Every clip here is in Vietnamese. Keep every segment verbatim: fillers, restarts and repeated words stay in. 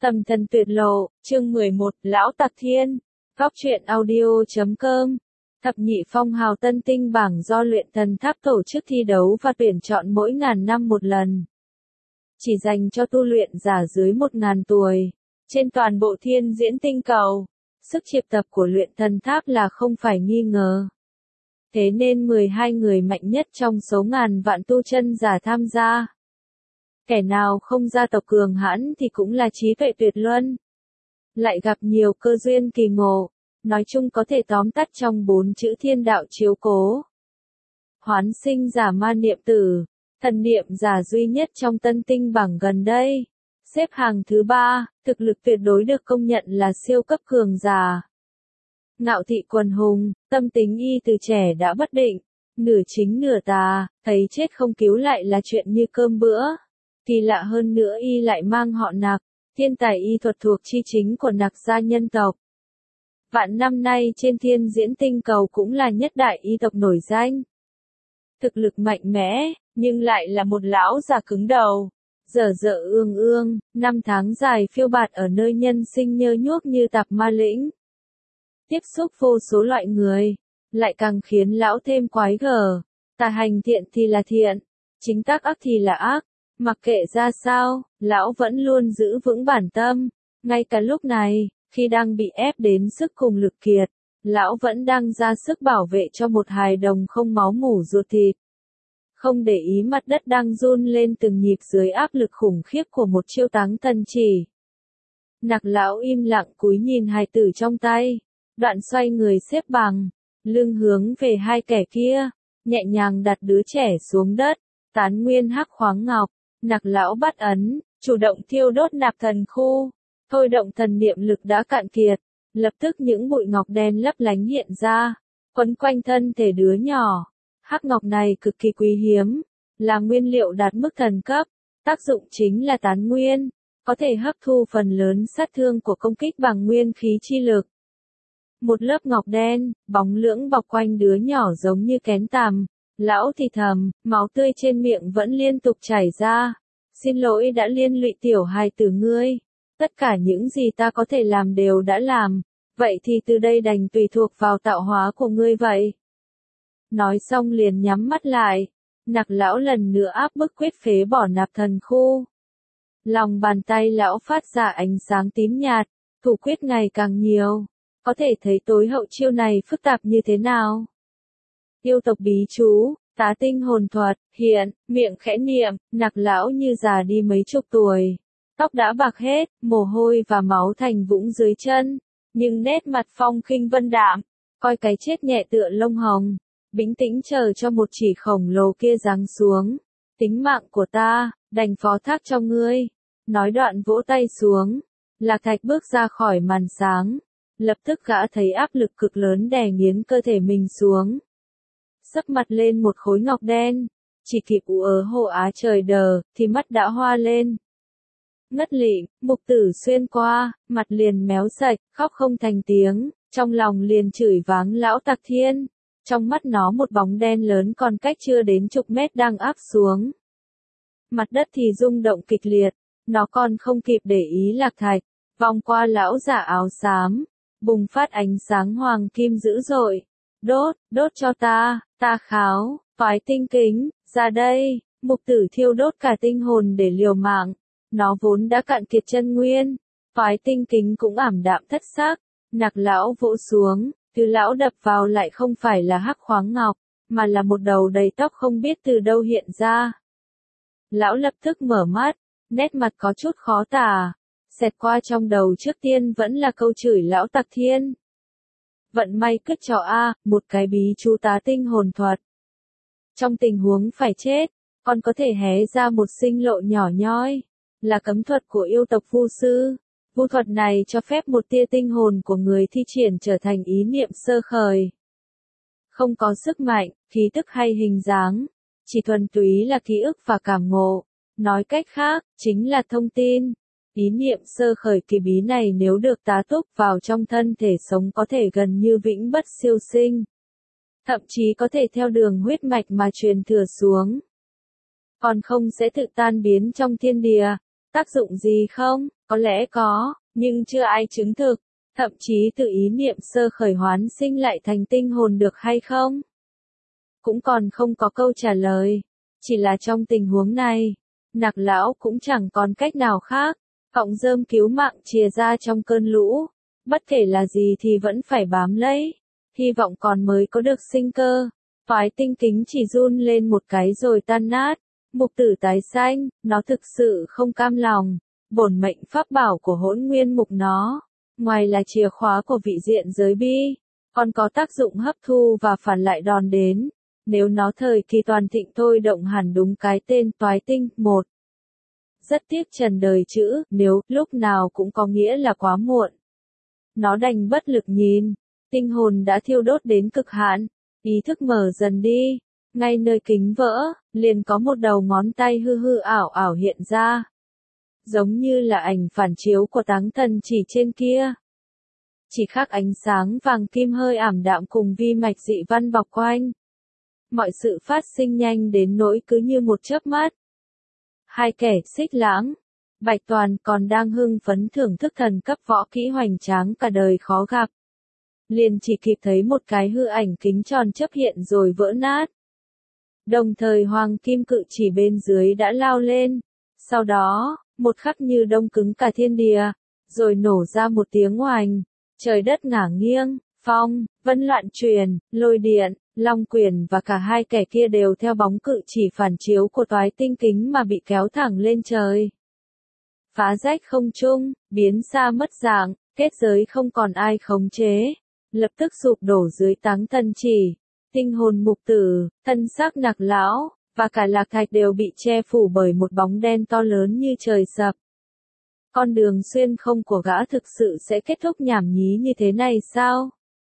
Tầm thần tuyệt lộ, chương mười một, Lão Tặc Thiên, Góc truyện audio chấm com. Thập nhị phong hào tân tinh bảng do luyện thần tháp tổ chức thi đấu và tuyển chọn mỗi ngàn năm một lần. Chỉ dành cho tu luyện giả dưới một ngàn tuổi. Trên toàn bộ thiên diễn tinh cầu, sức triệu tập của luyện thần tháp là không phải nghi ngờ. Thế nên mười hai người mạnh nhất trong số ngàn vạn tu chân giả tham gia. Kẻ nào không gia tộc cường hãn thì cũng là trí tuệ tuyệt luân. Lại gặp nhiều cơ duyên kỳ ngộ, nói chung có thể tóm tắt trong bốn chữ thiên đạo chiếu cố. Hoán sinh giả ma niệm tử, thần niệm giả duy nhất trong tân tinh bảng gần đây. Xếp hàng thứ ba, thực lực tuyệt đối được công nhận là siêu cấp cường giả. Ngạo thị quần hùng, tâm tính y từ trẻ đã bất định, nửa chính nửa tà, thấy chết không cứu lại là chuyện như cơm bữa. Kỳ lạ hơn nữa y lại mang họ Nặc, thiên tài y thuật thuộc chi chính của Nặc gia nhân tộc. Vạn năm nay trên thiên diễn tinh cầu cũng là nhất đại y tộc nổi danh. Thực lực mạnh mẽ, nhưng lại là một lão già cứng đầu. Dở dở ương ương, năm tháng dài phiêu bạt ở nơi nhân sinh nhơ nhuốc như tạp ma lĩnh. Tiếp xúc vô số loại người, lại càng khiến lão thêm quái gở. Tà hành thiện thì là thiện, chính tác ác thì là ác. Mặc kệ ra sao, lão vẫn luôn giữ vững bản tâm. Ngay cả lúc này, khi đang bị ép đến sức cùng lực kiệt, lão vẫn đang ra sức bảo vệ cho một hài đồng không máu mủ ruột thịt. Không để ý mặt đất đang run lên từng nhịp dưới áp lực khủng khiếp của một chiêu táng thần chỉ. Nặc lão im lặng cúi nhìn hài tử trong tay, đoạn xoay người xếp bằng, lưng hướng về hai kẻ kia, nhẹ nhàng đặt đứa trẻ xuống đất, tán nguyên hắc khoáng ngọc. Nặc lão bắt ấn, chủ động thiêu đốt nạp thần khu, thôi động thần niệm lực đã cạn kiệt, lập tức những bụi ngọc đen lấp lánh hiện ra, quấn quanh thân thể đứa nhỏ. Hắc ngọc này cực kỳ quý hiếm, là nguyên liệu đạt mức thần cấp, tác dụng chính là tán nguyên, có thể hấp thu phần lớn sát thương của công kích bằng nguyên khí chi lực. Một lớp ngọc đen, bóng lưỡng bọc quanh đứa nhỏ giống như kén tằm. Lão thì thầm, máu tươi trên miệng vẫn liên tục chảy ra. Xin lỗi đã liên lụy tiểu hài tử ngươi. Tất cả những gì ta có thể làm đều đã làm. Vậy thì từ đây đành tùy thuộc vào tạo hóa của ngươi vậy. Nói xong liền nhắm mắt lại. Nặc lão lần nữa áp bức quyết phế bỏ nạp thần khu. Lòng bàn tay lão phát ra ánh sáng tím nhạt. Thủ quyết ngày càng nhiều. Có thể thấy tối hậu chiêu này phức tạp như thế nào. Yêu tộc bí chú, tá tinh hồn thuật, hiện, miệng khẽ niệm, nặc lão như già đi mấy chục tuổi. Tóc đã bạc hết, mồ hôi và máu thành vũng dưới chân. Nhưng nét mặt phong khinh vân đạm, coi cái chết nhẹ tựa lông hồng. Bình tĩnh chờ cho một chỉ khổng lồ kia giáng xuống. Tính mạng của ta, đành phó thác cho ngươi. Nói đoạn vỗ tay xuống. Lạc Thạch bước ra khỏi màn sáng. Lập tức gã thấy áp lực cực lớn đè nghiến cơ thể mình xuống. Sấp mặt lên một khối ngọc đen, chỉ kịp ú ớ hô á trời đờ, thì mắt đã hoa lên. Ngất lịm, mục tử xuyên qua, mặt liền méo sạch, khóc không thành tiếng, trong lòng liền chửi váng lão Tặc Thiên. Trong mắt nó một bóng đen lớn còn cách chưa đến chục mét đang áp xuống. Mặt đất thì rung động kịch liệt, nó còn không kịp để ý Lạc Thạch, vòng qua lão giả áo xám, bùng phát ánh sáng hoàng kim dữ dội. Đốt, đốt cho ta, ta kháo, phái tinh kính, ra đây, mục tử thiêu đốt cả tinh hồn để liều mạng. Nó vốn đã cạn kiệt chân nguyên, phái tinh kính cũng ảm đạm thất sắc. Nặc lão vỗ xuống, thứ lão đập vào lại không phải là hắc khoáng ngọc, mà là một đầu đầy tóc không biết từ đâu hiện ra. Lão lập tức mở mắt, nét mặt có chút khó tả, xẹt qua trong đầu trước tiên vẫn là câu chửi lão Tặc Thiên. Vận may cứt cho A, một cái bí chú tá tinh hồn thuật. Trong tình huống phải chết, còn có thể hé ra một sinh lộ nhỏ nhoi, là cấm thuật của yêu tộc vu sư. Vu thuật này cho phép một tia tinh hồn của người thi triển trở thành ý niệm sơ khởi. Không có sức mạnh, khí tức hay hình dáng, chỉ thuần túy là ký ức và cảm ngộ. Nói cách khác, chính là thông tin. Ý niệm sơ khởi kỳ bí này nếu được tá túc vào trong thân thể sống có thể gần như vĩnh bất siêu sinh. Thậm chí có thể theo đường huyết mạch mà truyền thừa xuống. Còn không sẽ tự tan biến trong thiên địa. Tác dụng gì không? Có lẽ có, nhưng chưa ai chứng thực. Thậm chí từ ý niệm sơ khởi hoán sinh lại thành tinh hồn được hay không? Cũng còn không có câu trả lời. Chỉ là trong tình huống này, Nặc lão cũng chẳng còn cách nào khác. Cọng rơm cứu mạng chìa ra trong cơn lũ. Bất kể là gì thì vẫn phải bám lấy. Hy vọng còn mới có được sinh cơ. Phái tinh kính chỉ run lên một cái rồi tan nát. Mục tử tái xanh, nó thực sự không cam lòng. Bổn mệnh pháp bảo của Hỗn Nguyên Mục nó, ngoài là chìa khóa của vị diện giới bi, còn có tác dụng hấp thu và phản lại đòn đến. Nếu nó thời kỳ toàn thịnh thôi động hẳn đúng cái tên toái tinh, một. Rất tiếc trần đời chữ, nếu, lúc nào cũng có nghĩa là quá muộn. Nó đành bất lực nhìn, tinh hồn đã thiêu đốt đến cực hạn, ý thức mở dần đi, ngay nơi kính vỡ, liền có một đầu ngón tay hư hư ảo ảo hiện ra. Giống như là ảnh phản chiếu của táng thần chỉ trên kia. Chỉ khác ánh sáng vàng kim hơi ảm đạm cùng vi mạch dị văn bọc quanh. Mọi sự phát sinh nhanh đến nỗi cứ như một chớp mắt. Hai kẻ xích lãng, Bạch Toàn còn đang hưng phấn thưởng thức thần cấp võ kỹ hoành tráng cả đời khó gặp. Liền chỉ kịp thấy một cái hư ảnh kính tròn chớp hiện rồi vỡ nát. Đồng thời hoàng kim cự chỉ bên dưới đã lao lên. Sau đó, một khắc như đông cứng cả thiên địa, rồi nổ ra một tiếng oành. Trời đất ngả nghiêng, phong, vân loạn truyền, lôi điện, long quyền và cả hai kẻ kia đều theo bóng cự chỉ phản chiếu của toái tinh kính mà bị kéo thẳng lên trời. Phá rách không trung, biến xa mất dạng, kết giới không còn ai khống chế. Lập tức sụp đổ dưới táng thần chỉ. Tinh hồn mục tử, thân xác Nặc lão, và cả Lạc Thạch đều bị che phủ bởi một bóng đen to lớn như trời sập. Con đường xuyên không của gã thực sự sẽ kết thúc nhảm nhí như thế này sao?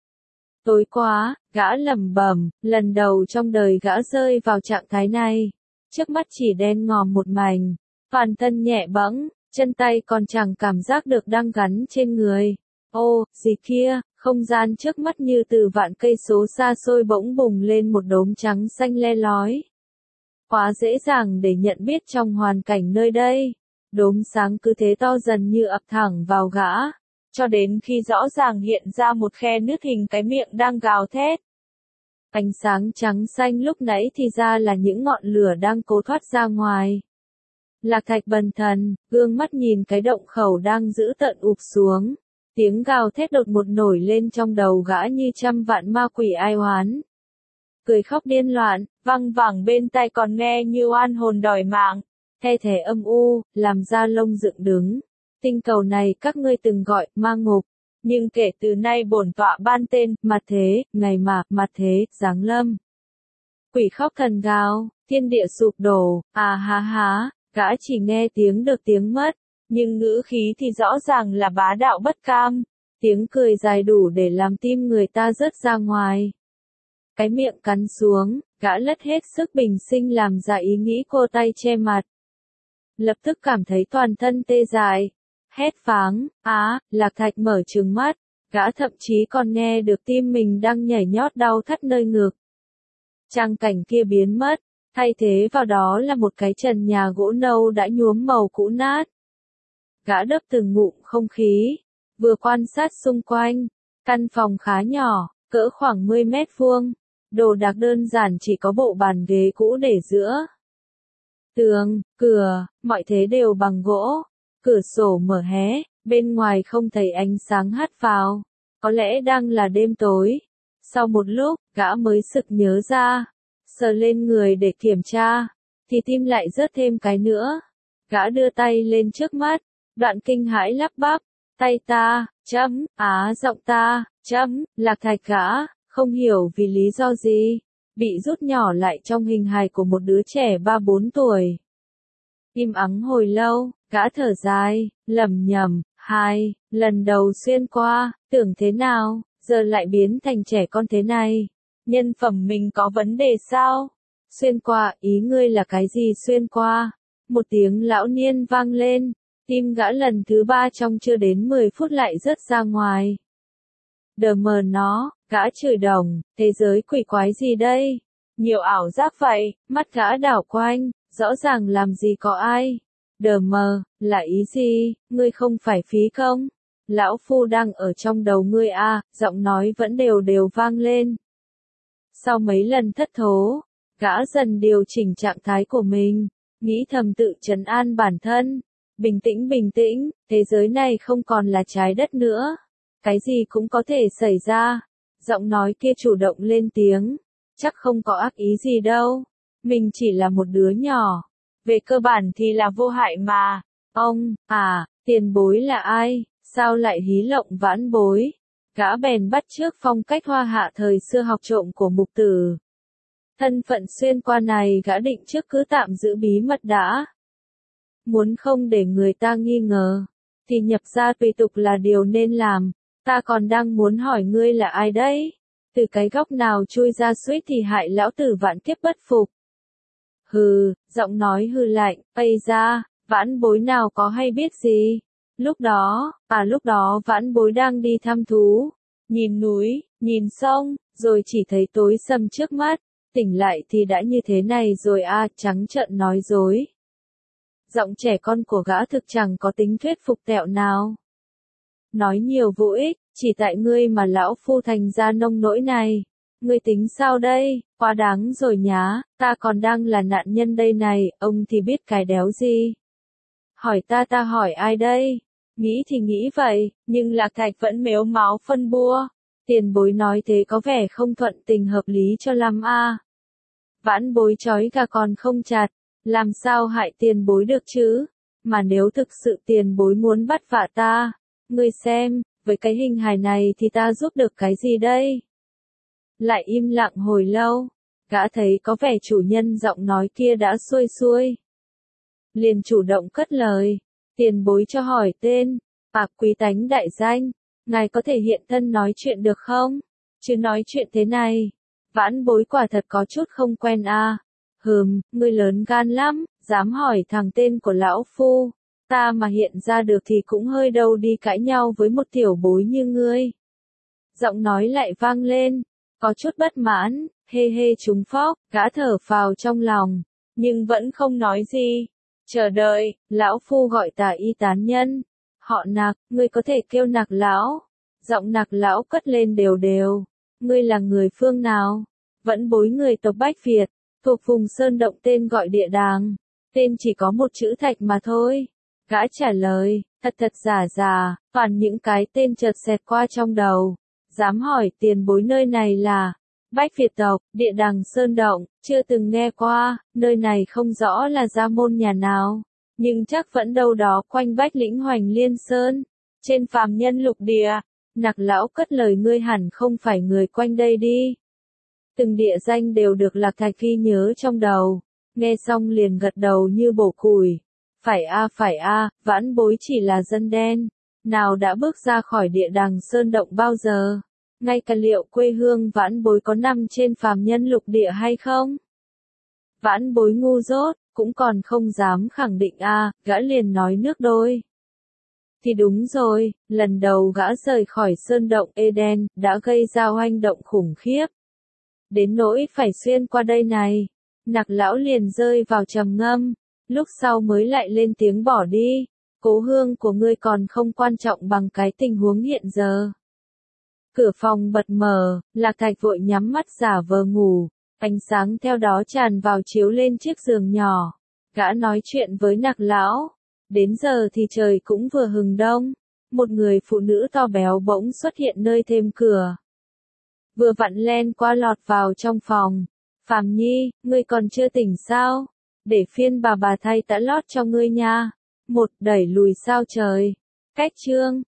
Tối quá, gã lẩm bẩm, lần đầu trong đời gã rơi vào trạng thái này. Trước mắt chỉ đen ngòm một mảnh, toàn thân nhẹ bẫng, chân tay còn chẳng cảm giác được đang gắn trên người. Ô, gì kia, không gian trước mắt như từ vạn cây số xa xôi bỗng bùng lên một đốm trắng xanh le lói. Quá dễ dàng để nhận biết trong hoàn cảnh nơi đây. Đốm sáng cứ thế to dần như ập thẳng vào gã, cho đến khi rõ ràng hiện ra một khe nứt hình cái miệng đang gào thét. Ánh sáng trắng xanh lúc nãy thì ra là những ngọn lửa đang cố thoát ra ngoài. Lạc Thạch bần thần, gương mắt nhìn cái động khẩu đang giữ tận ụp xuống. Tiếng gào thét đột một nổi lên trong đầu gã như trăm vạn ma quỷ ai oán. Cười khóc điên loạn, văng vẳng bên tai còn nghe như oan hồn đòi mạng. The thé âm u, làm da lông dựng đứng. Tinh cầu này các ngươi từng gọi ma ngục, nhưng kể từ nay bổn tọa ban tên mặt thế, ngày mà mặt thế giáng lâm. Quỷ khóc thần gào, thiên địa sụp đổ, à há há, gã chỉ nghe tiếng được tiếng mất, nhưng ngữ khí thì rõ ràng là bá đạo bất cam. Tiếng cười dài đủ để làm tim người ta rớt ra ngoài. Cái miệng cắn xuống, gã lất hết sức bình sinh làm ra ý nghĩ cô tay che mặt. Lập tức cảm thấy toàn thân tê dại. Hét pháng, á, Lạc Thạch mở trừng mắt, gã thậm chí còn nghe được tim mình đang nhảy nhót đau thắt nơi ngực. Trang cảnh kia biến mất, thay thế vào đó là một cái trần nhà gỗ nâu đã nhuốm màu cũ nát. Gã đớp từng ngụm không khí, vừa quan sát xung quanh, căn phòng khá nhỏ, cỡ khoảng mười mét vuông, đồ đạc đơn giản chỉ có bộ bàn ghế cũ để giữa. Tường, cửa, mọi thế đều bằng gỗ, cửa sổ mở hé, bên ngoài không thấy ánh sáng hắt vào, có lẽ đang là đêm tối. Sau một lúc, gã mới sực nhớ ra, sờ lên người để kiểm tra, thì tim lại rớt thêm cái nữa. Gã đưa tay lên trước mắt, đoạn kinh hãi lắp bắp, tay ta, chấm, á giọng ta, chấm, Lạc Thạch gã, không hiểu vì lý do gì, bị rút nhỏ lại trong hình hài của một đứa trẻ ba bốn tuổi. Im ắng hồi lâu, gã thở dài, lẩm nhẩm, hai, lần đầu xuyên qua, tưởng thế nào, giờ lại biến thành trẻ con thế này. Nhân phẩm mình có vấn đề sao? Xuyên qua, ý ngươi là cái gì xuyên qua? Một tiếng lão niên vang lên, tim gã lần thứ ba trong chưa đến mười phút lại rớt ra ngoài. Đờ mờ nó, gã chửi đồng, thế giới quỷ quái gì đây? Nhiều ảo giác vậy, mắt gã đảo quanh, rõ ràng làm gì có ai. Đờ mờ, là ý gì, ngươi không phải phí công? Lão phu đang ở trong đầu ngươi a, giọng nói vẫn đều đều vang lên. Sau mấy lần thất thố, gã dần điều chỉnh trạng thái của mình, nghĩ thầm tự trấn an bản thân. Bình tĩnh bình tĩnh, thế giới này không còn là trái đất nữa. Cái gì cũng có thể xảy ra. Giọng nói kia chủ động lên tiếng. Chắc không có ác ý gì đâu. Mình chỉ là một đứa nhỏ. Về cơ bản thì là vô hại mà. Ông, à, tiền bối là ai? Sao lại hí lộng vãn bối? Gã bèn bắt chước phong cách hoa hạ thời xưa học trộm của mục tử. Thân phận xuyên qua này gã định trước cứ tạm giữ bí mật đã. Muốn không để người ta nghi ngờ, thì nhập gia tùy tục là điều nên làm. Ta còn đang muốn hỏi ngươi là ai đấy? Từ cái góc nào chui ra suýt thì hại lão tử vạn kiếp bất phục. Hừ, giọng nói hư lạnh, ây ra, vãn bối nào có hay biết gì. Lúc đó, à lúc đó vãn bối đang đi thăm thú, nhìn núi, nhìn sông, rồi chỉ thấy tối sầm trước mắt, tỉnh lại thì đã như thế này rồi a, à, trắng trợn nói dối. Giọng trẻ con của gã thực chẳng có tính thuyết phục tẹo nào. Nói nhiều vô ích, chỉ tại ngươi mà lão phu thành ra nông nỗi này. Ngươi tính sao đây, quá đáng rồi nhá, ta còn đang là nạn nhân đây này, ông thì biết cái đéo gì. Hỏi ta ta hỏi ai đây? Nghĩ thì nghĩ vậy, nhưng Lạc Thạch vẫn mếu máo phân bua. Tiền bối nói thế có vẻ không thuận tình hợp lý cho lắm a. À. Vãn bối trói gà còn không chặt, làm sao hại tiền bối được chứ? Mà nếu thực sự tiền bối muốn bắt vạ ta, ngươi xem, với cái hình hài này thì ta giúp được cái gì đây? Lại im lặng hồi lâu, gã thấy có vẻ chủ nhân giọng nói kia đã xuôi xuôi. Liền chủ động cất lời, tiền bối cho hỏi tên, bạc quý tánh đại danh, ngài có thể hiện thân nói chuyện được không? Chứ nói chuyện thế này, vãn bối quả thật có chút không quen a. À. Hừm, ngươi lớn gan lắm, dám hỏi thằng tên của lão phu, ta mà hiện ra được thì cũng hơi đâu đi cãi nhau với một tiểu bối như ngươi. Giọng nói lại vang lên, có chút bất mãn, hê hê trúng phóc, gã thở phào trong lòng, nhưng vẫn không nói gì. Chờ đợi, lão phu gọi tà y tán nhân. Họ Nạc, ngươi có thể kêu Nạc lão. Giọng Nạc lão cất lên đều đều. Ngươi là người phương nào? Vẫn bối người tộc Bách Việt, thuộc vùng sơn động tên gọi địa đàng. Tên chỉ có một chữ thạch mà thôi. Gã trả lời, thật thật giả giả, toàn những cái tên chợt xẹt qua trong đầu. Dám hỏi tiền bối nơi này là Bách Việt tộc, địa đàng sơn động, chưa từng nghe qua, nơi này không rõ là gia môn nhà nào, nhưng chắc vẫn đâu đó quanh Bách Lĩnh Hoành Liên Sơn, trên phàm nhân lục địa. Nạc lão cất lời, ngươi hẳn không phải người quanh đây đi. Từng địa danh đều được Lạc Thạch ghi nhớ trong đầu, nghe xong liền gật đầu như bổ củi. Phải a à, phải a, à, vãn bối chỉ là dân đen, nào đã bước ra khỏi địa đàng sơn động bao giờ. Ngay cả liệu quê hương vãn bối có nằm trên phàm nhân lục địa hay không? Vãn bối ngu dốt, cũng còn không dám khẳng định a, à, gã liền nói nước đôi. Thì đúng rồi, lần đầu gã rời khỏi sơn động Eden, đã gây ra oanh động khủng khiếp. Đến nỗi phải xuyên qua đây này, Nạc lão liền rơi vào trầm ngâm, lúc sau mới lại lên tiếng bỏ đi. Cố hương của ngươi còn không quan trọng bằng cái tình huống hiện giờ. Cửa phòng bật mở, Lạc Thạch vội nhắm mắt giả vờ ngủ, ánh sáng theo đó tràn vào chiếu lên chiếc giường nhỏ. Gã nói chuyện với Nạc lão, đến giờ thì trời cũng vừa hừng đông, một người phụ nữ to béo bỗng xuất hiện nơi thềm cửa. Vừa vặn len qua lọt vào trong phòng. Phàm Nhi, ngươi còn chưa tỉnh sao? Để phiên bà bà thay tã lót cho ngươi nha. Một đẩy lùi sao trời. Cách chương.